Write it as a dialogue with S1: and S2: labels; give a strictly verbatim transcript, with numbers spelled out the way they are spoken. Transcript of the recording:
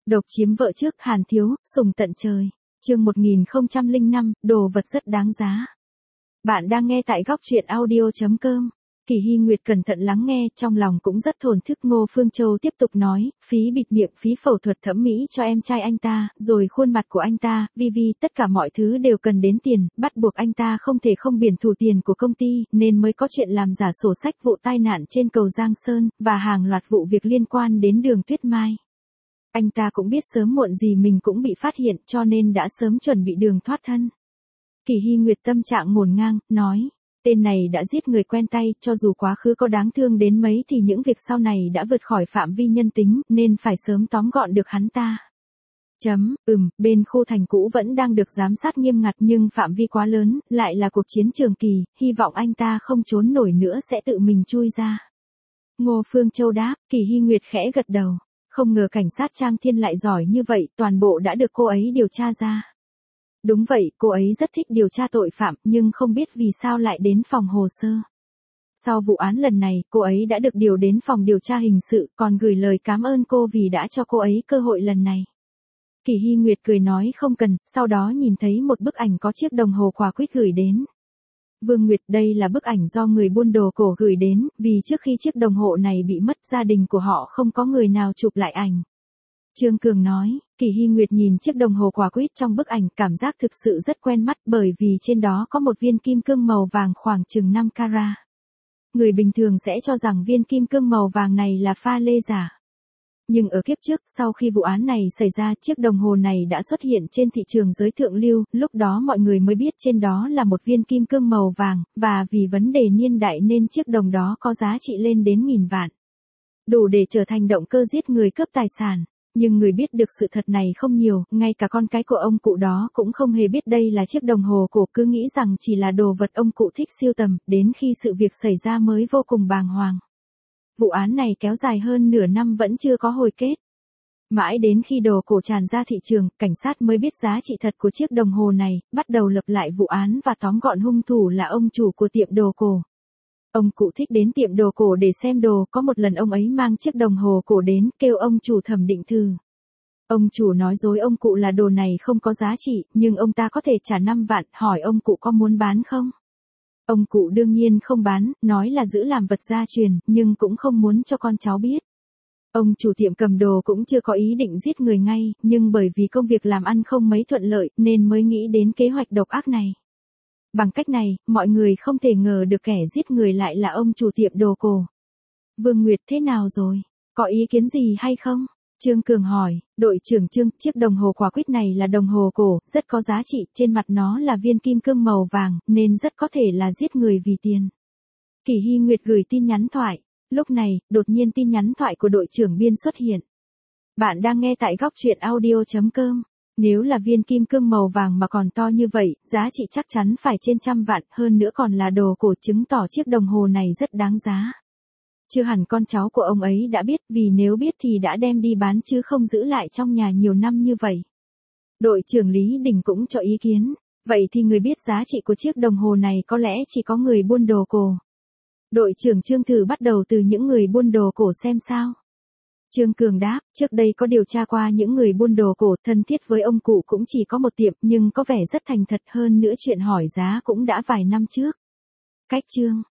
S1: Độc chiếm vợ trước Hàn Thiếu, sùng tận trời. Chương một nghìn không trăm lẻ năm, đồ vật rất đáng giá. Bạn đang nghe tại góc truyện audio chấm com. Kỳ Hy Nguyệt cẩn thận lắng nghe, trong lòng cũng rất thổn thức. Ngô Phương Châu tiếp tục nói, phí bịt miệng, phí phẫu thuật thẩm mỹ cho em trai anh ta, rồi khuôn mặt của anh ta, vi vi, tất cả mọi thứ đều cần đến tiền, bắt buộc anh ta không thể không biển thủ tiền của công ty, nên mới có chuyện làm giả sổ sách vụ tai nạn trên cầu Giang Sơn, và hàng loạt vụ việc liên quan đến Đường Tuyết Mai. Anh ta cũng biết sớm muộn gì mình cũng bị phát hiện, cho nên đã sớm chuẩn bị đường thoát thân. Kỳ Hy Nguyệt tâm trạng ngổn ngang, nói, tên này đã giết người quen tay, cho dù quá khứ có đáng thương đến mấy thì những việc sau này đã vượt khỏi phạm vi nhân tính, nên phải sớm tóm gọn được hắn ta. Chấm, ừm, bên khu thành cũ vẫn đang được giám sát nghiêm ngặt nhưng phạm vi quá lớn, lại là cuộc chiến trường kỳ, hy vọng anh ta không trốn nổi nữa sẽ tự mình chui ra. Ngô Phương Châu đáp. Kỳ Hy Nguyệt khẽ gật đầu. Không ngờ cảnh sát Trang Thiên lại giỏi như vậy, toàn bộ đã được cô ấy điều tra ra. Đúng vậy, cô ấy rất thích điều tra tội phạm, nhưng không biết vì sao lại đến phòng hồ sơ. Sau vụ án lần này, cô ấy đã được điều đến phòng điều tra hình sự, còn gửi lời cảm ơn cô vì đã cho cô ấy cơ hội lần này. Kỳ Hy Nguyệt cười nói không cần, sau đó nhìn thấy một bức ảnh có chiếc đồng hồ quả quýt gửi đến. Vương Nguyệt, đây là bức ảnh do người buôn đồ cổ gửi đến, vì trước khi chiếc đồng hồ này bị mất, gia đình của họ không có người nào chụp lại ảnh. Trương Cường nói. Kỳ Hy Nguyệt nhìn chiếc đồng hồ quả quýt trong bức ảnh, cảm giác thực sự rất quen mắt, bởi vì trên đó có một viên kim cương màu vàng khoảng chừng năm carat. Người bình thường sẽ cho rằng viên kim cương màu vàng này là pha lê giả. Nhưng ở kiếp trước, sau khi vụ án này xảy ra, chiếc đồng hồ này đã xuất hiện trên thị trường giới thượng lưu, lúc đó mọi người mới biết trên đó là một viên kim cương màu vàng, và vì vấn đề niên đại nên chiếc đồng đó có giá trị lên đến nghìn vạn. Đủ để trở thành động cơ giết người cướp tài sản. Nhưng người biết được sự thật này không nhiều, ngay cả con cái của ông cụ đó cũng không hề biết đây là chiếc đồng hồ cổ, cứ nghĩ rằng chỉ là đồ vật ông cụ thích sưu tầm, đến khi sự việc xảy ra mới vô cùng bàng hoàng. Vụ án này kéo dài hơn nửa năm vẫn chưa có hồi kết. Mãi đến khi đồ cổ tràn ra thị trường, cảnh sát mới biết giá trị thật của chiếc đồng hồ này, bắt đầu lập lại vụ án và tóm gọn hung thủ là ông chủ của tiệm đồ cổ. Ông cụ thích đến tiệm đồ cổ để xem đồ, có một lần ông ấy mang chiếc đồng hồ cổ đến, kêu ông chủ thẩm định thử. Ông chủ nói dối ông cụ là đồ này không có giá trị, nhưng ông ta có thể trả năm vạn, hỏi ông cụ có muốn bán không? Ông cụ đương nhiên không bán, nói là giữ làm vật gia truyền, nhưng cũng không muốn cho con cháu biết. Ông chủ tiệm cầm đồ cũng chưa có ý định giết người ngay, nhưng bởi vì công việc làm ăn không mấy thuận lợi, nên mới nghĩ đến kế hoạch độc ác này. Bằng cách này, mọi người không thể ngờ được kẻ giết người lại là ông chủ tiệm đồ cổ. Vương Nguyệt, thế nào rồi? Có ý kiến gì hay không? Trương Cường hỏi. Đội trưởng Trương, chiếc đồng hồ quả quýt này là đồng hồ cổ, rất có giá trị, trên mặt nó là viên kim cương màu vàng, nên rất có thể là giết người vì tiền. Kỳ Hy Nguyệt gửi tin nhắn thoại. Lúc này, đột nhiên tin nhắn thoại của đội trưởng Biên xuất hiện. Bạn đang nghe tại góc truyện audio chấm com. Nếu là viên kim cương màu vàng mà còn to như vậy, giá trị chắc chắn phải trên trăm vạn, hơn nữa còn là đồ cổ, chứng tỏ chiếc đồng hồ này rất đáng giá. Chưa hẳn con cháu của ông ấy đã biết, vì nếu biết thì đã đem đi bán chứ không giữ lại trong nhà nhiều năm như vậy. Đội trưởng Lý Đình cũng cho ý kiến. Vậy thì người biết giá trị của chiếc đồng hồ này có lẽ chỉ có người buôn đồ cổ. Đội trưởng Trương thử bắt đầu từ những người buôn đồ cổ xem sao. Trương Cường đáp, trước đây có điều tra qua những người buôn đồ cổ, thân thiết với ông cụ cũng chỉ có một tiệm, nhưng có vẻ rất thành thật, hơn nữa chuyện hỏi giá cũng đã vài năm trước. Cách Trương